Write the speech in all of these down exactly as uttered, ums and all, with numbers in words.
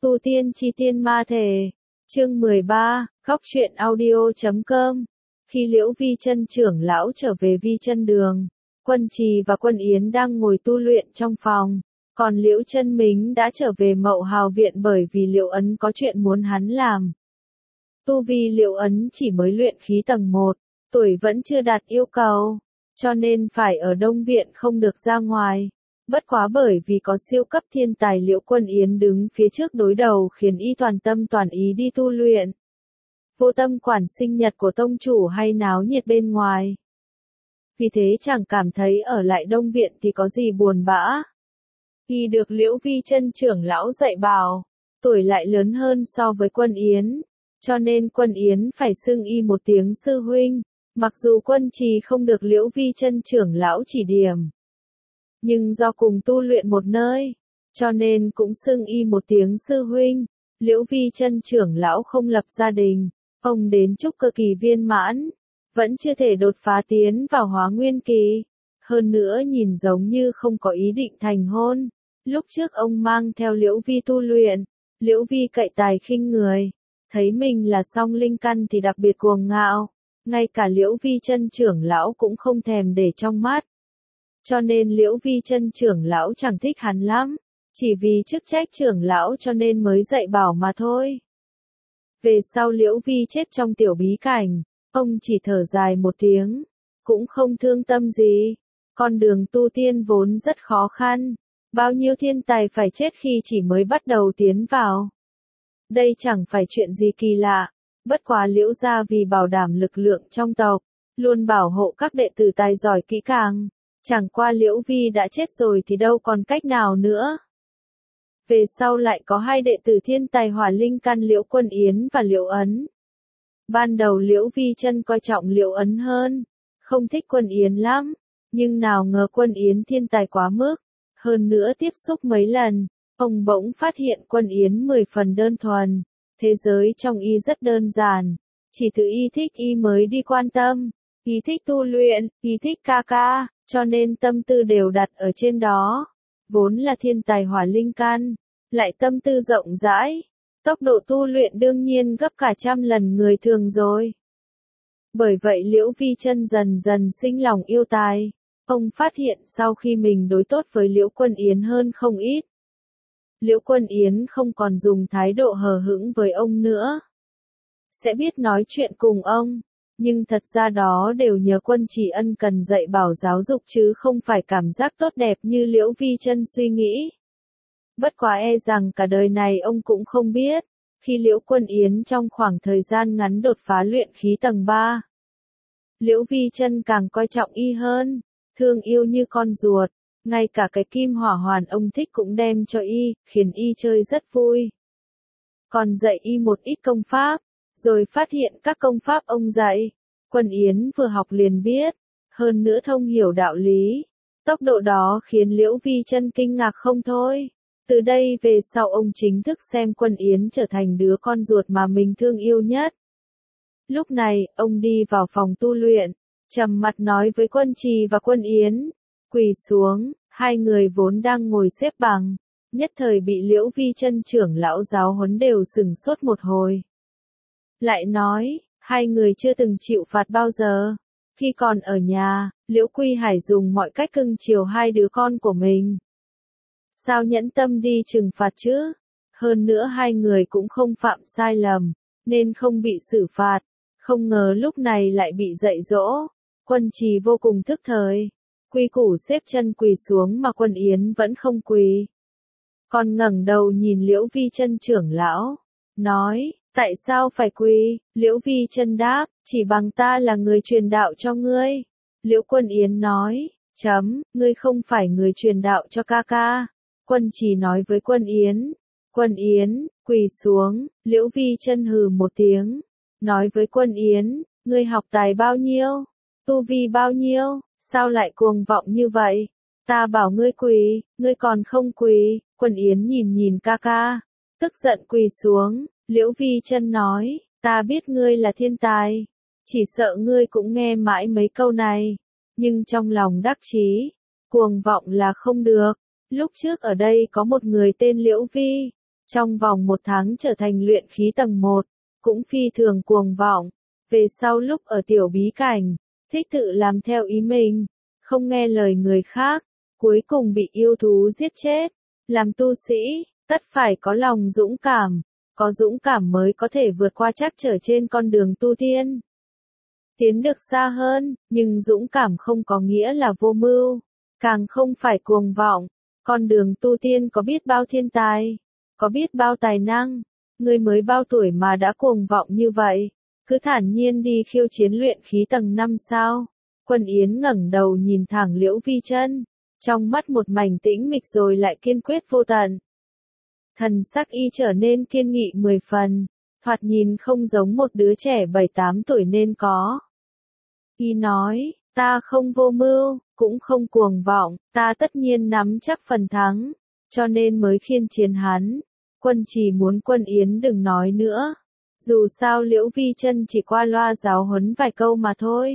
Tu tiên chi tiên ma thể. Chương mười ba, Góc truyện audio chấm com. Khi Liễu Vi Chân trưởng lão trở về Vi Chân Đường, Quân Trì và Quân Yến đang ngồi tu luyện trong phòng, còn Liễu Chân Mính đã trở về Mậu Hào viện bởi vì Liễu Ấn có chuyện muốn hắn làm. Tu vi Liễu Ấn chỉ mới luyện khí tầng một, tuổi vẫn chưa đạt yêu cầu, cho nên phải ở Đông viện không được ra ngoài. Bất quá bởi vì có siêu cấp thiên tài Liễu Quân Yến đứng phía trước đối đầu khiến y toàn tâm toàn ý đi tu luyện. Vô tâm quản sinh nhật của tông chủ hay náo nhiệt bên ngoài. Vì thế chẳng cảm thấy ở lại Đông viện thì có gì buồn bã. Y được Liễu Vi Chân trưởng lão dạy bảo, tuổi lại lớn hơn so với Quân Yến, cho nên Quân Yến phải xưng y một tiếng sư huynh, mặc dù Quân Trì không được Liễu Vi Chân trưởng lão chỉ điểm. Nhưng do cùng tu luyện một nơi, cho nên cũng xưng y một tiếng sư huynh. Liễu Vi Chân trưởng lão không lập gia đình, ông đến trúc cơ kỳ viên mãn, vẫn chưa thể đột phá tiến vào hóa nguyên kỳ. Hơn nữa nhìn giống như không có ý định thành hôn. Lúc trước ông mang theo Liễu Vi tu luyện, Liễu Vi cậy tài khinh người, thấy mình là song linh căn thì đặc biệt cuồng ngạo, ngay cả Liễu Vi Chân trưởng lão cũng không thèm để trong mắt. Cho nên Liễu Vi Chân trưởng lão chẳng thích hắn lắm, chỉ vì chức trách trưởng lão cho nên mới dạy bảo mà thôi. Về sau Liễu Vi chết trong tiểu bí cảnh, ông chỉ thở dài một tiếng, cũng không thương tâm gì. Con đường tu tiên vốn rất khó khăn, bao nhiêu thiên tài phải chết khi chỉ mới bắt đầu tiến vào. Đây chẳng phải chuyện gì kỳ lạ, bất quá Liễu gia vì bảo đảm lực lượng trong tộc, luôn bảo hộ các đệ tử tài giỏi kỹ càng. Chẳng qua Liễu Vi đã chết rồi thì đâu còn cách nào nữa. Về sau lại có hai đệ tử thiên tài hỏa linh căn Liễu Quân Yến và Liễu Ấn. Ban đầu Liễu Vi Chân coi trọng Liễu Ấn hơn, không thích Quân Yến lắm, nhưng nào ngờ Quân Yến thiên tài quá mức, hơn nữa tiếp xúc mấy lần, ông bỗng phát hiện Quân Yến mười phần đơn thuần, thế giới trong y rất đơn giản, chỉ thứ y thích y mới đi quan tâm, y thích tu luyện, y thích ca ca, cho nên tâm tư đều đặt ở trên đó. Vốn là thiên tài hỏa linh căn, lại tâm tư rộng rãi, tốc độ tu luyện đương nhiên gấp cả trăm lần người thường rồi. Bởi vậy Liễu Vi Chân dần dần sinh lòng yêu tài, ông phát hiện sau khi mình đối tốt với Liễu Quân Yến hơn không ít. Liễu Quân Yến không còn dùng thái độ hờ hững với ông nữa, sẽ biết nói chuyện cùng ông. Nhưng thật ra đó đều nhờ Quân Trì ân cần dạy bảo giáo dục chứ không phải cảm giác tốt đẹp như Liễu Vi Chân suy nghĩ. Bất quá e rằng cả đời này ông cũng không biết, khi Liễu Quân Yến trong khoảng thời gian ngắn đột phá luyện khí tầng ba. Liễu Vi Chân càng coi trọng y hơn, thương yêu như con ruột, ngay cả cái kim hỏa hoàn ông thích cũng đem cho y, khiến y chơi rất vui. Còn dạy y một ít công pháp. Rồi phát hiện các công pháp ông dạy, Quân Yến vừa học liền biết, hơn nữa thông hiểu đạo lý. Tốc độ đó khiến Liễu Vi Chân kinh ngạc không thôi. Từ đây về sau ông chính thức xem Quân Yến trở thành đứa con ruột mà mình thương yêu nhất. Lúc này, ông đi vào phòng tu luyện, trầm mặt nói với Quân Trì và Quân Yến, quỳ xuống, hai người vốn đang ngồi xếp bằng, nhất thời bị Liễu Vi Chân trưởng lão giáo huấn đều sửng sốt một hồi. Lại nói, hai người chưa từng chịu phạt bao giờ. Khi còn ở nhà, Liễu Quy Hải dùng mọi cách cưng chiều hai đứa con của mình. Sao nhẫn tâm đi trừng phạt chứ? Hơn nữa hai người cũng không phạm sai lầm, nên không bị xử phạt. Không ngờ lúc này lại bị dạy dỗ. Quân Trì vô cùng thức thời. Quy củ xếp chân quỳ xuống mà Quân Yến vẫn không quỳ. Còn ngẩng đầu nhìn Liễu Vi Chân trưởng lão, nói. Tại sao phải quỳ? Liễu Vi Chân đáp, chỉ bằng ta là người truyền đạo cho ngươi. Liễu Quân Yến nói, chấm, ngươi không phải người truyền đạo cho ca ca. Quân Trì nói với Quân Yến, Quân Yến, quỳ xuống. Liễu Vi Chân hừ một tiếng, nói với Quân Yến, ngươi học tài bao nhiêu? Tu vi bao nhiêu? Sao lại cuồng vọng như vậy? Ta bảo ngươi quỳ, ngươi còn không quỳ. Quân Yến nhìn nhìn ca ca, tức giận quỳ xuống. Liễu Vi Chân nói, ta biết ngươi là thiên tài, chỉ sợ ngươi cũng nghe mãi mấy câu này, nhưng trong lòng đắc chí, cuồng vọng là không được. Lúc trước ở đây có một người tên Liễu Vi, trong vòng một tháng trở thành luyện khí tầng một, cũng phi thường cuồng vọng. Về sau lúc ở tiểu bí cảnh, thích tự làm theo ý mình, không nghe lời người khác, cuối cùng bị yêu thú giết chết. Làm tu sĩ, tất phải có lòng dũng cảm, có dũng cảm mới có thể vượt qua trắc trở trên con đường tu tiên. Tiến được xa hơn, nhưng dũng cảm không có nghĩa là vô mưu, càng không phải cuồng vọng. Con đường tu tiên có biết bao thiên tài, có biết bao tài năng, người mới bao tuổi mà đã cuồng vọng như vậy, cứ thản nhiên đi khiêu chiến luyện khí tầng năm sao? Quân Yến ngẩng đầu nhìn thẳng Liễu Vi Chân, trong mắt một mảnh tĩnh mịch rồi lại kiên quyết vô tận. Thần sắc y trở nên kiên nghị mười phần, thoạt nhìn không giống một đứa trẻ bảy tám tuổi nên có. Y nói, ta không vô mưu, cũng không cuồng vọng, ta tất nhiên nắm chắc phần thắng, cho nên mới khiên chiến hắn. Quân chỉ muốn Quân Yến đừng nói nữa. Dù sao Liễu Vi Chân chỉ qua loa giáo huấn vài câu mà thôi.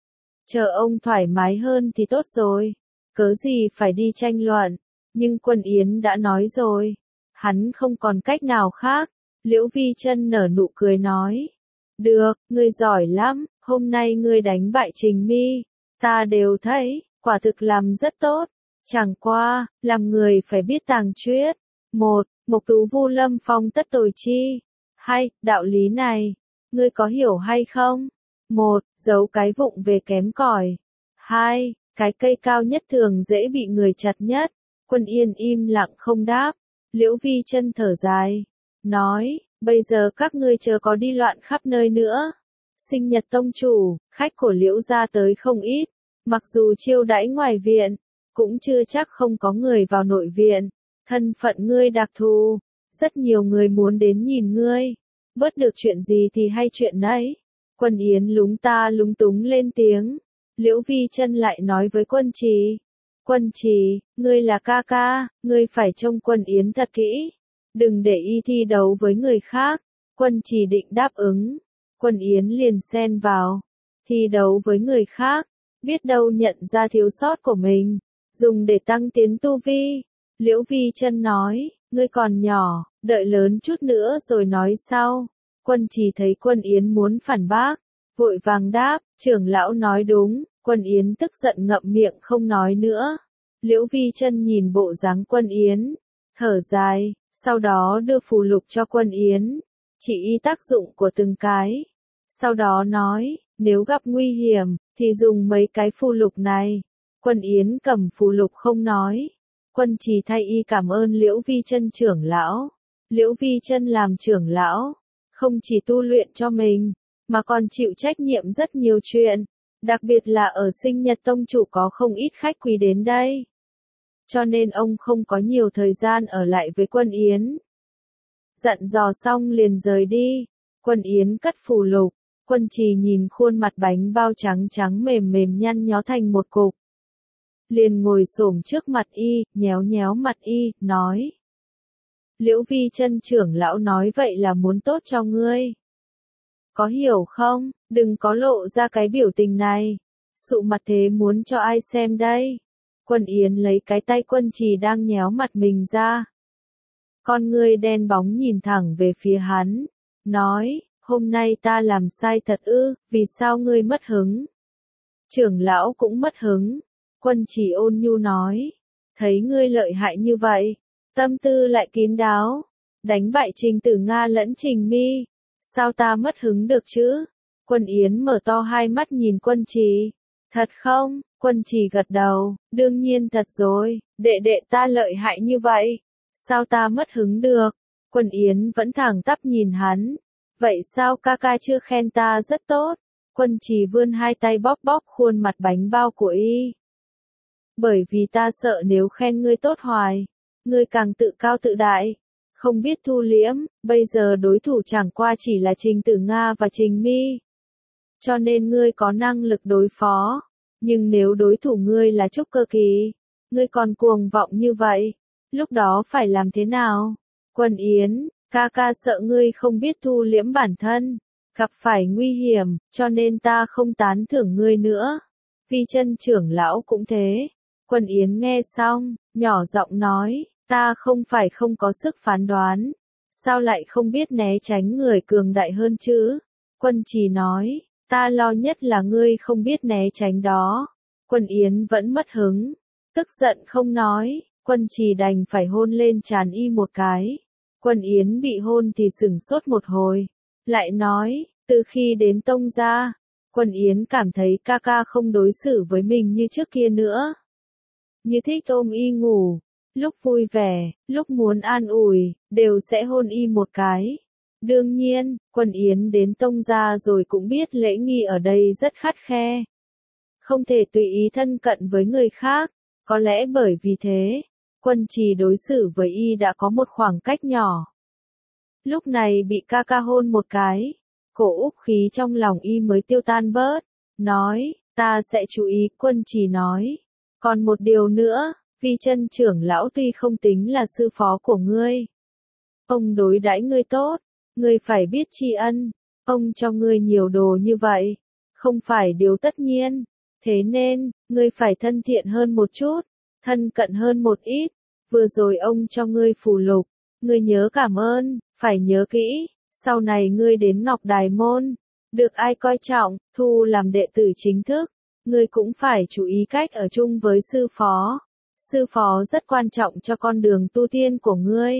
Chờ ông thoải mái hơn thì tốt rồi, cớ gì phải đi tranh luận, nhưng Quân Yến đã nói rồi, hắn không còn cách nào khác. Liễu Vi Chân nở nụ cười nói, được, ngươi giỏi lắm, hôm nay ngươi đánh bại Trình Mi, ta đều thấy, quả thực làm rất tốt, chẳng qua, làm người phải biết tàng truyết. Một, Mộc Tú Vu Lâm Phong tất tồi chi. Hai, đạo lý này, ngươi có hiểu hay không? Một, giấu cái vụng về kém cỏi. Hai, cái cây cao nhất thường dễ bị người chặt nhất. Quân Yên im lặng không đáp. Liễu Vi Chân thở dài, nói, bây giờ các ngươi chớ có đi loạn khắp nơi nữa. Sinh nhật tông chủ, khách của Liễu gia tới không ít, mặc dù chiêu đãi ngoài viện, cũng chưa chắc không có người vào nội viện. Thân phận ngươi đặc thù, rất nhiều người muốn đến nhìn ngươi, bớt được chuyện gì thì hay chuyện nấy. Quân Yến lúng ta lúng túng lên tiếng. Liễu Vi Chân lại nói với Quân Trì, Quân Trì, ngươi là ca ca, ngươi phải trông Quân Yến thật kỹ, đừng để y thi đấu với người khác. Quân Trì định đáp ứng, Quân Yến liền xen vào, thi đấu với người khác, biết đâu nhận ra thiếu sót của mình, dùng để tăng tiến tu vi. Liễu Vi Chân nói, ngươi còn nhỏ, đợi lớn chút nữa rồi nói sau. Quân Trì thấy Quân Yến muốn phản bác, vội vàng đáp, trưởng lão nói đúng. Quân Yến tức giận ngậm miệng không nói nữa. Liễu Vi Chân nhìn bộ dáng Quân Yến, thở dài, sau đó đưa phù lục cho Quân Yến, chỉ y tác dụng của từng cái. Sau đó nói, nếu gặp nguy hiểm, thì dùng mấy cái phù lục này. Quân Yến cầm phù lục không nói. Quân Trì thay y cảm ơn Liễu Vi Chân trưởng lão. Liễu Vi Chân làm trưởng lão, không chỉ tu luyện cho mình, mà còn chịu trách nhiệm rất nhiều chuyện, đặc biệt là ở sinh nhật tông chủ có không ít khách quý đến đây. Cho nên ông không có nhiều thời gian ở lại với Quân Yến. Dặn dò xong liền rời đi. Quân Yến cất phù lục, Quân Trì nhìn khuôn mặt bánh bao trắng trắng mềm mềm nhăn nhó thành một cục, liền ngồi xổm trước mặt y, nhéo nhéo mặt y, nói, Liễu Vi Chân trưởng lão nói vậy là muốn tốt cho ngươi, có hiểu không? Đừng có lộ ra cái biểu tình này, sụ mặt thế muốn cho ai xem đây? Quân Yến lấy cái tay Quân Trì đang nhéo mặt mình ra, con ngươi đen bóng nhìn thẳng về phía hắn, nói, hôm nay ta làm sai thật ư, vì sao ngươi mất hứng? Trưởng lão cũng mất hứng. Quân Trì ôn nhu nói, thấy ngươi lợi hại như vậy, tâm tư lại kín đáo, đánh bại Trình Tử Nga lẫn Trình Mi, sao ta mất hứng được chứ? Quân Yến mở to hai mắt nhìn Quân Trì, thật không? Quân Trì gật đầu, đương nhiên thật rồi, đệ đệ ta lợi hại như vậy, sao ta mất hứng được? Quân Yến vẫn thẳng tắp nhìn hắn, vậy sao ca ca chưa khen ta rất tốt? Quân Trì vươn hai tay bóp bóp khuôn mặt bánh bao của y. Bởi vì ta sợ nếu khen ngươi tốt hoài, ngươi càng tự cao tự đại, không biết thu liễm, bây giờ đối thủ chẳng qua chỉ là Trình Tử Nga và Trình Mi. Cho nên ngươi có năng lực đối phó, nhưng nếu đối thủ ngươi là trúc cơ kỳ, ngươi còn cuồng vọng như vậy, lúc đó phải làm thế nào? Quân Yến, ca ca sợ ngươi không biết thu liễm bản thân, gặp phải nguy hiểm, cho nên ta không tán thưởng ngươi nữa. Vi Chân trưởng lão cũng thế. Quân Yến nghe xong, nhỏ giọng nói, ta không phải không có sức phán đoán, sao lại không biết né tránh người cường đại hơn chứ? Quân Trì nói, ta lo nhất là ngươi không biết né tránh đó. Quân Yến vẫn mất hứng, tức giận không nói, Quân Trì đành phải hôn lên trán y một cái. Quân Yến bị hôn thì sửng sốt một hồi, lại nói, từ khi đến Tông gia, Quân Yến cảm thấy ca ca không đối xử với mình như trước kia nữa. Như thích ôm y ngủ, lúc vui vẻ, lúc muốn an ủi, đều sẽ hôn y một cái. Đương nhiên, Quân Yến đến Tông gia rồi cũng biết lễ nghi ở đây rất khắt khe. Không thể tùy ý thân cận với người khác, có lẽ bởi vì thế, Quân Trì đối xử với y đã có một khoảng cách nhỏ. Lúc này bị ca ca hôn một cái, cổ úc khí trong lòng y mới tiêu tan bớt, nói, ta sẽ chú ý. Quân Trì nói, còn một điều nữa, Vi Chân trưởng lão tuy không tính là sư phó của ngươi, ông đối đãi ngươi tốt, ngươi phải biết tri ân, ông cho ngươi nhiều đồ như vậy, không phải điều tất nhiên, thế nên, ngươi phải thân thiện hơn một chút, thân cận hơn một ít, vừa rồi ông cho ngươi phù lục, ngươi nhớ cảm ơn, phải nhớ kỹ, sau này ngươi đến Ngọc Đài Môn, được ai coi trọng, thu làm đệ tử chính thức, ngươi cũng phải chú ý cách ở chung với sư phó. Sư phó rất quan trọng cho con đường tu tiên của ngươi.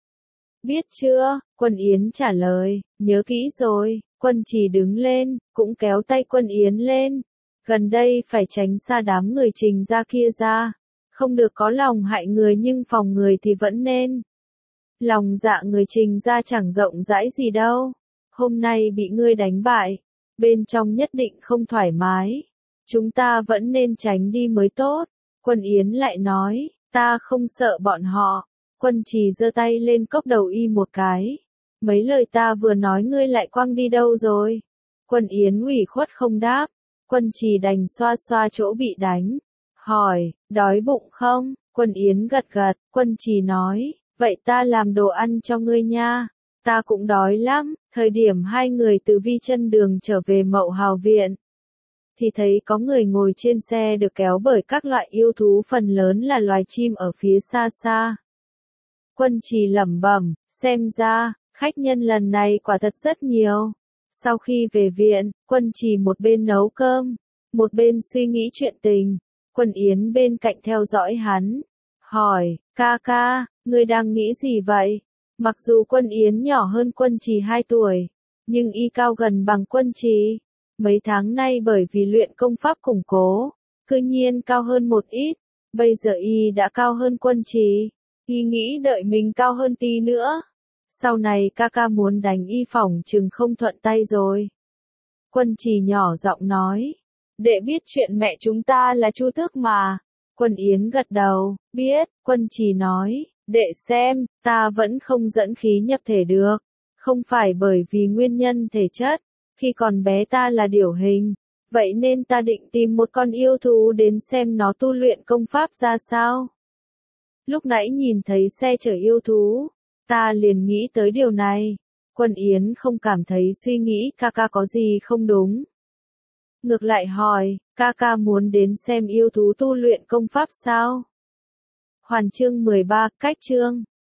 Biết chưa? Quân Yến trả lời, nhớ kỹ rồi. Quân Trì đứng lên, cũng kéo tay Quân Yến lên. Gần đây phải tránh xa đám người Trình gia kia ra. Không được có lòng hại người nhưng phòng người thì vẫn nên. Lòng dạ người Trình gia chẳng rộng rãi gì đâu. Hôm nay bị ngươi đánh bại, bên trong nhất định không thoải mái. Chúng ta vẫn nên tránh đi mới tốt. Quân Yến lại nói, ta không sợ bọn họ. Quân Trì giơ tay lên cốc đầu y một cái. Mấy lời ta vừa nói ngươi lại quăng đi đâu rồi? Quân Yến ủy khuất không đáp. Quân Trì đành xoa xoa chỗ bị đánh. Hỏi, đói bụng không? Quân Yến gật gật. Quân Trì nói, vậy ta làm đồ ăn cho ngươi nha. Ta cũng đói lắm. Thời điểm hai người từ Vi Chân đường trở về Mậu Hào viện, thì thấy có người ngồi trên xe được kéo bởi các loại yêu thú, phần lớn là loài chim ở phía xa xa. Quân Trì lẩm bẩm, xem ra, khách nhân lần này quả thật rất nhiều. Sau khi về viện, Quân Trì một bên nấu cơm, một bên suy nghĩ chuyện tình. Quân Yến bên cạnh theo dõi hắn, hỏi, ca ca, ngươi đang nghĩ gì vậy? Mặc dù Quân Yến nhỏ hơn Quân Trì hai tuổi, nhưng y cao gần bằng Quân Trì. Mấy tháng nay bởi vì luyện công pháp củng cố, cư nhiên cao hơn một ít, bây giờ y đã cao hơn Quân Trì, y nghĩ đợi mình cao hơn tí nữa. Sau này ca ca muốn đánh y phỏng chừng không thuận tay rồi. Quân Trì nhỏ giọng nói, đệ biết chuyện mẹ chúng ta là Chu Tước mà. Quân Yến gật đầu, biết. Quân Trì nói, đệ xem, ta vẫn không dẫn khí nhập thể được, không phải bởi vì nguyên nhân thể chất. Khi còn bé ta là điểu hình, vậy nên ta định tìm một con yêu thú đến xem nó tu luyện công pháp ra sao. Lúc nãy nhìn thấy xe chở yêu thú, ta liền nghĩ tới điều này. Quân Yến không cảm thấy suy nghĩ ca ca có gì không đúng. Ngược lại hỏi, ca ca muốn đến xem yêu thú tu luyện công pháp sao? Hoàn chương mười ba, cách chương.